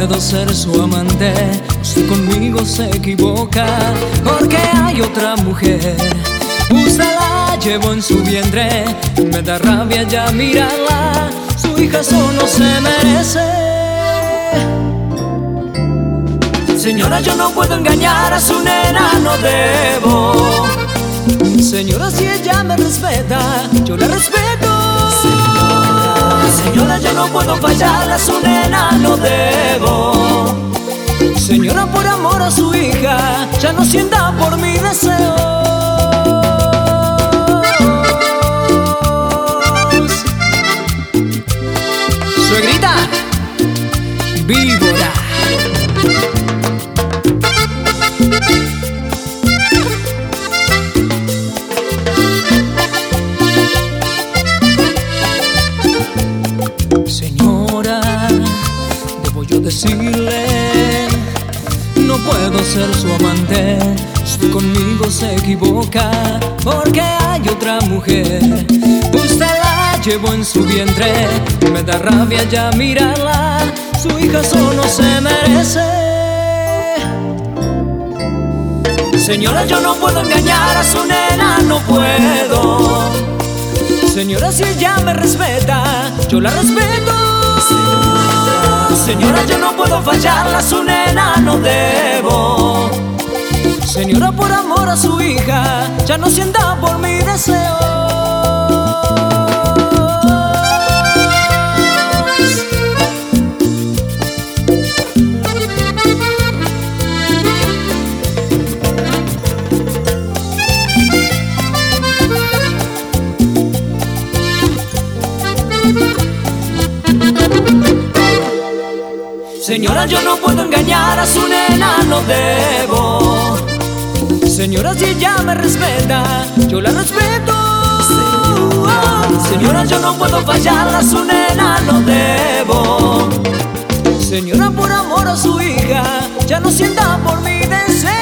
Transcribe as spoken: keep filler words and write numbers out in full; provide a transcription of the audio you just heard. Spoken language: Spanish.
puedo ser su amante. Usted conmigo se equivoca porque hay otra mujer. Usted la llevó en su vientre, me da rabia ya mirarla. Su hija eso no se merece. Señora, yo no puedo engañar a su nena, no debo. Señora, si ella me respeta, yo la respeto. Señora, señora, yo no puedo fallarle a su nena, no debo. Señora, por amor a su hija, ya no sienta por mi deseo. Suegrita, víbora. Señora, debo yo decirle, no puedo ser su amante. Usted conmigo se equivoca porque hay otra mujer. Usted la llevó en su vientre, me da rabia ya mirarla. Su hija eso no se merece. Señora, yo no puedo engañar a su nena, no puedo. Señora, si ella me respeta, yo la respeto. Señora, yo no puedo fallarle a su nena, no debo. Señora, por amor a su hija, ya no sienta por mi deseo. Señora, yo no puedo engañar a su nena, no debo. Señora, si ella me respeta, yo la respeto. Señora, yo no puedo fallarle a su nena, no debo. Señora, por amor a su hija, ya no sienta por mi deseo.